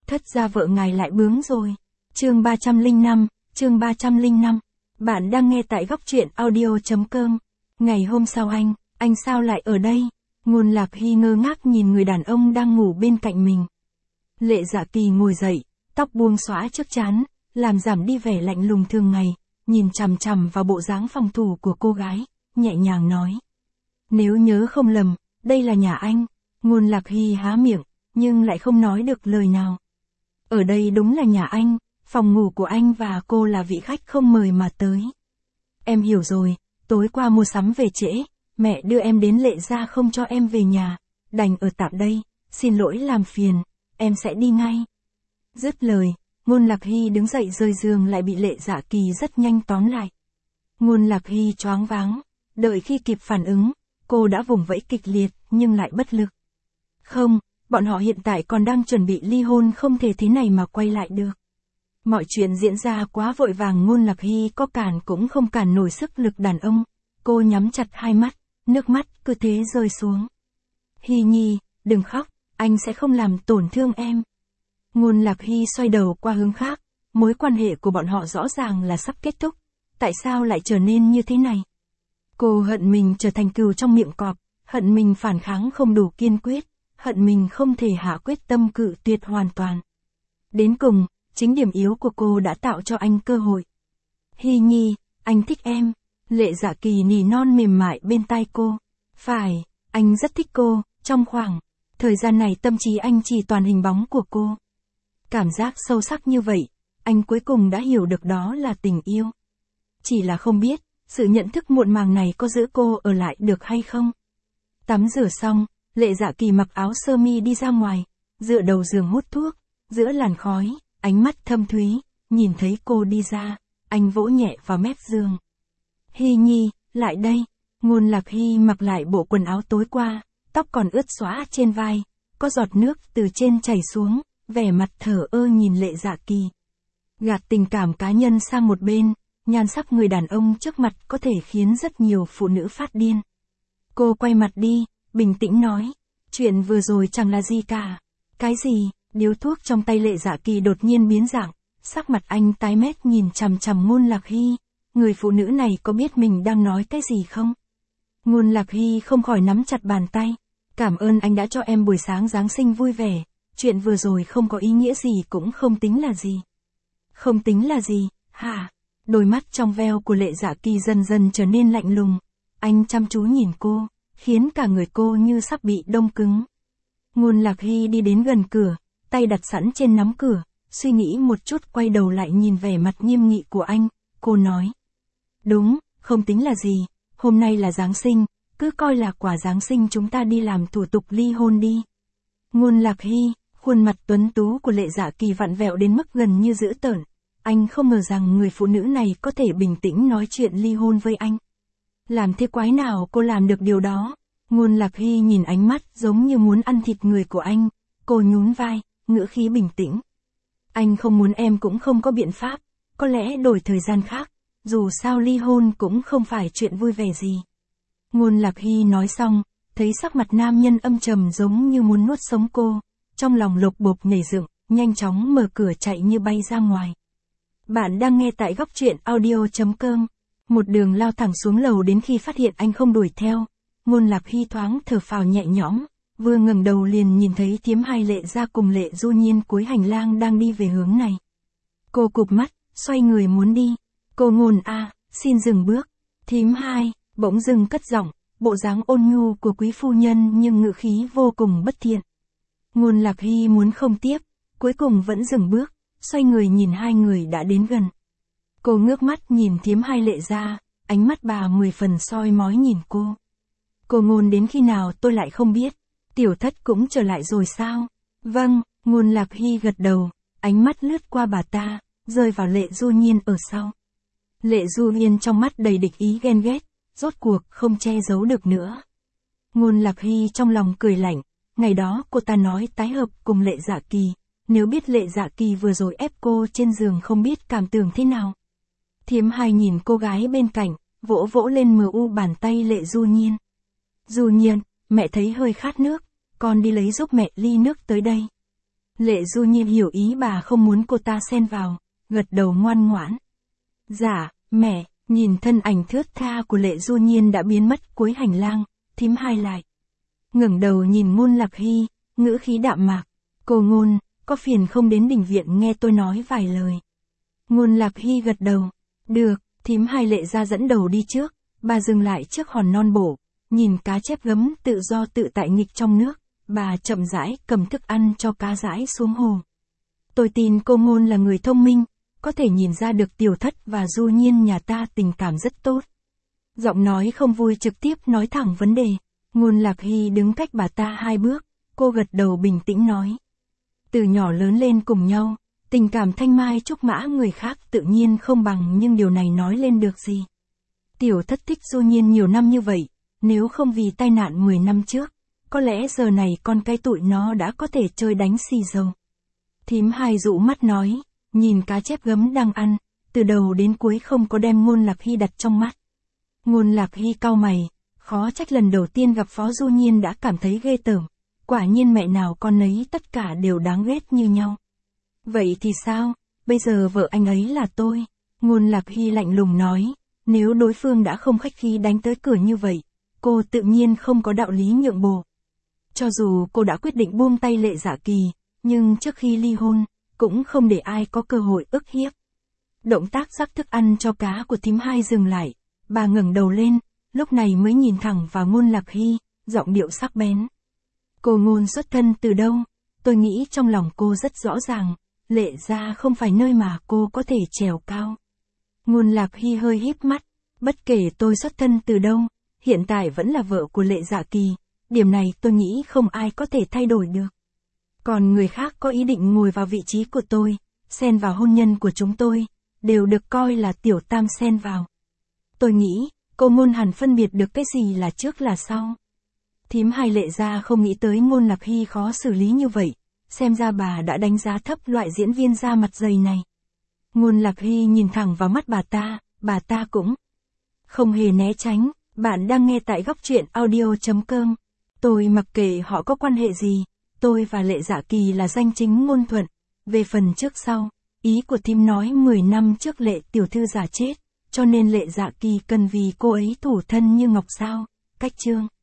Thất gia vợ ngài lại bướng rồi. Chương 305. Bạn đang nghe tại góc truyện audio.com. Ngày hôm sau anh sao lại ở đây? Ngôn Lạc Hy ngơ ngác nhìn người đàn ông đang ngủ bên cạnh mình. Lệ Dạ Kỳ ngồi dậy, tóc buông xõa trước trán, làm giảm đi vẻ lạnh lùng thường ngày, nhìn chằm chằm vào bộ dáng phòng thủ của cô gái, nhẹ nhàng nói. Nếu nhớ không lầm, đây là nhà anh. Ngôn Lạc Hy há miệng, nhưng lại không nói được lời nào. Ở đây đúng là nhà anh, phòng ngủ của anh và cô là vị khách không mời mà tới. Em hiểu rồi, tối qua mua sắm về trễ, mẹ đưa em đến Lệ gia không cho em về nhà, đành ở tạm đây, xin lỗi làm phiền, em sẽ đi ngay. Dứt lời, Ngôn Lạc Hy đứng dậy rời giường lại bị Lệ Dạ Kỳ rất nhanh tóm lại. Ngôn Lạc Hy choáng váng, đợi khi kịp phản ứng, cô đã vùng vẫy kịch liệt nhưng lại bất lực. Không, bọn họ hiện tại còn đang chuẩn bị ly hôn, không thể thế này mà quay lại được. Mọi chuyện diễn ra quá vội vàng, Ngôn Lạc Hy có cản cũng không cản nổi sức lực đàn ông. Cô nhắm chặt hai mắt, nước mắt cứ thế rơi xuống. Hy Nhi, đừng khóc, anh sẽ không làm tổn thương em. Ngôn Lạc Hy xoay đầu qua hướng khác, mối quan hệ của bọn họ rõ ràng là sắp kết thúc, tại sao lại trở nên như thế này? Cô hận mình trở thành cừu trong miệng cọp, hận mình phản kháng không đủ kiên quyết, hận mình không thể hạ quyết tâm cự tuyệt hoàn toàn. Đến cùng, chính điểm yếu của cô đã tạo cho anh cơ hội. Hy Nhi, anh thích em. Lệ Dạ Kỳ nỉ non mềm mại bên tai cô. Phải, anh rất thích cô, trong khoảng thời gian này tâm trí anh chỉ toàn hình bóng của cô. Cảm giác sâu sắc như vậy, anh cuối cùng đã hiểu được đó là tình yêu. Chỉ là không biết, sự nhận thức muộn màng này có giữ cô ở lại được hay không? Tắm rửa xong, Lệ Dạ Kỳ mặc áo sơ mi đi ra ngoài, dựa đầu giường hút thuốc, giữa làn khói, ánh mắt thâm thúy, nhìn thấy cô đi ra, anh vỗ nhẹ vào mép giường. Hy Nhi, lại đây. Ngôn Lạc Hy mặc lại bộ quần áo tối qua, tóc còn ướt xóa trên vai, có giọt nước từ trên chảy xuống, vẻ mặt thờ ơ nhìn Lệ Dạ Kỳ. Gạt tình cảm cá nhân sang một bên, nhan sắc người đàn ông trước mặt có thể khiến rất nhiều phụ nữ phát điên. Cô quay mặt đi, bình tĩnh nói, chuyện vừa rồi chẳng là gì cả. Cái gì? Điếu thuốc trong tay Lệ Dạ Kỳ đột nhiên biến dạng, sắc mặt anh tái mét nhìn chằm chằm Ngôn Lạc Hy, người phụ nữ này có biết mình đang nói cái gì không? Ngôn Lạc Hy không khỏi nắm chặt bàn tay, cảm ơn anh đã cho em buổi sáng Giáng sinh vui vẻ, chuyện vừa rồi không có ý nghĩa gì cũng không tính là gì. Không tính là gì, hả? Đôi mắt trong veo của Lệ Dạ Kỳ dần dần trở nên lạnh lùng, anh chăm chú nhìn cô, khiến cả người cô như sắp bị đông cứng. Ngôn Lạc Hy đi đến gần cửa, tay đặt sẵn trên nắm cửa, suy nghĩ một chút quay đầu lại nhìn vẻ mặt nghiêm nghị của anh, cô nói. Đúng, không tính là gì, hôm nay là Giáng sinh, cứ coi là quà Giáng sinh chúng ta đi làm thủ tục ly hôn đi. Ngôn Lạc Hy, khuôn mặt tuấn tú của Lệ Dạ Kỳ vặn vẹo đến mức gần như dữ tợn, anh không ngờ rằng người phụ nữ này có thể bình tĩnh nói chuyện ly hôn với anh. Làm thế quái nào cô làm được điều đó? Ngôn Lạc Hy nhìn ánh mắt giống như muốn ăn thịt người của anh, cô nhún vai, ngữ khí bình tĩnh. Anh không muốn em cũng không có biện pháp, có lẽ đổi thời gian khác, dù sao ly hôn cũng không phải chuyện vui vẻ gì. Ngôn Lạc Hy nói xong, thấy sắc mặt nam nhân âm trầm giống như muốn nuốt sống cô, trong lòng lộc bộp nhảy dựng, nhanh chóng mở cửa chạy như bay ra ngoài. Bạn đang nghe tại góc truyện audio.com. Một đường lao thẳng xuống lầu đến khi phát hiện anh không đuổi theo, Ngôn Lạc Hy thoáng thở phào nhẹ nhõm, vừa ngẩng đầu liền nhìn thấy thím Hai Lệ Gia cùng Lệ Du Nhiên cuối hành lang đang đi về hướng này. Cô cụp mắt, xoay người muốn đi. Cô Ngôn a, xin dừng bước. Thím Hai bỗng dưng cất giọng, bộ dáng ôn nhu của quý phu nhân nhưng ngữ khí vô cùng bất thiện. Ngôn Lạc Hy muốn không tiếp, cuối cùng vẫn dừng bước, xoay người nhìn hai người đã đến gần. Cô ngước mắt nhìn thím Hai Lệ Gia, ánh mắt bà 10 phần soi mói nhìn cô. Cô Ngôn đến khi nào tôi lại không biết, tiểu thất cũng trở lại rồi sao? Vâng, Ngôn Lạc Hy gật đầu, ánh mắt lướt qua bà ta, rơi vào Lệ Du Nhiên ở sau. Lệ Du Nhiên trong mắt đầy địch ý ghen ghét, rốt cuộc không che giấu được nữa. Ngôn Lạc Hy trong lòng cười lạnh, ngày đó cô ta nói tái hợp cùng Lệ Dạ Kỳ, nếu biết Lệ Dạ Kỳ vừa rồi ép cô trên giường không biết cảm tưởng thế nào. Thím Hai nhìn cô gái bên cạnh, vỗ vỗ lên mu bàn tay Lệ Du Nhiên. Du Nhiên, mẹ thấy hơi khát nước, con đi lấy giúp mẹ ly nước tới đây. Lệ Du Nhiên hiểu ý bà không muốn cô ta xen vào, gật đầu ngoan ngoãn. Dạ, mẹ, nhìn thân ảnh thướt tha của Lệ Du Nhiên đã biến mất cuối hành lang, thím Hai lại ngẩng đầu nhìn Ngôn Lạc Hy, ngữ khí đạm mạc. Cô Ngôn, có phiền không đến đình viện nghe tôi nói vài lời. Ngôn Lạc Hy gật đầu. Được, thím Hai Lệ ra dẫn đầu đi trước, bà dừng lại trước hòn non bổ, nhìn cá chép gấm tự do tự tại nghịch trong nước, bà chậm rãi cầm thức ăn cho cá rãi xuống hồ. Tôi tin cô Ngôn là người thông minh, có thể nhìn ra được Tiểu Thất và Du Nhiên nhà ta tình cảm rất tốt. Giọng nói không vui trực tiếp nói thẳng vấn đề. Ngôn Lạc Hy đứng cách bà ta 2 bước, cô gật đầu bình tĩnh nói. Từ nhỏ lớn lên cùng nhau, tình cảm thanh mai trúc mã người khác tự nhiên không bằng, nhưng điều này nói lên được gì. Tiểu Thất thích Du Nhiên nhiều năm như vậy, nếu không vì tai nạn 10 năm trước, có lẽ giờ này con cái tụi nó đã có thể chơi đánh xì dầu. Thím Hai dụ mắt nói, nhìn cá chép gấm đang ăn, từ đầu đến cuối không có đem Ngôn Lạc Hy đặt trong mắt. Ngôn Lạc Hy cau mày, khó trách lần đầu tiên gặp Phó Du Nhiên đã cảm thấy ghê tởm, quả nhiên mẹ nào con ấy tất cả đều đáng ghét như nhau. Vậy thì sao, bây giờ vợ anh ấy là tôi. Ngôn Lạc Hy lạnh lùng nói, nếu đối phương đã không khách khí đánh tới cửa như vậy, cô tự nhiên không có đạo lý nhượng bộ. Cho dù cô đã quyết định buông tay Lệ Dạ Kỳ, nhưng trước khi ly hôn, cũng không để ai có cơ hội ức hiếp. Động tác rắc thức ăn cho cá của thím Hai dừng lại, bà ngẩng đầu lên, lúc này mới nhìn thẳng vào Ngôn Lạc Hy, giọng điệu sắc bén. Cô Ngôn xuất thân từ đâu? Tôi nghĩ trong lòng cô rất rõ ràng, Lệ gia không phải nơi mà cô có thể trèo cao. Ngôn Lạc Hy hơi híp mắt, bất kể tôi xuất thân từ đâu, hiện tại vẫn là vợ của Lệ Dạ Kỳ, điểm này tôi nghĩ không ai có thể thay đổi được. Còn người khác có ý định ngồi vào vị trí của tôi, xen vào hôn nhân của chúng tôi, đều được coi là tiểu tam xen vào. Tôi nghĩ, cô Ngôn hẳn phân biệt được cái gì là trước là sau. Thím Hai Lệ gia không nghĩ tới Ngôn Lạc Hy khó xử lý như vậy, xem ra bà đã đánh giá thấp loại diễn viên da mặt dày này. Ngôn Lạc Hy nhìn thẳng vào mắt bà ta cũng không hề né tránh. Bạn đang nghe tại Góc Truyện Audio.com. Tôi mặc kệ họ có quan hệ gì, tôi và Lệ Dạ Kỳ là danh chính ngôn thuận. Về phần trước sau, ý của thím nói 10 năm trước Lệ tiểu thư giả chết, cho nên Lệ Dạ Kỳ cần vì cô ấy thủ thân như ngọc sao. Cách chương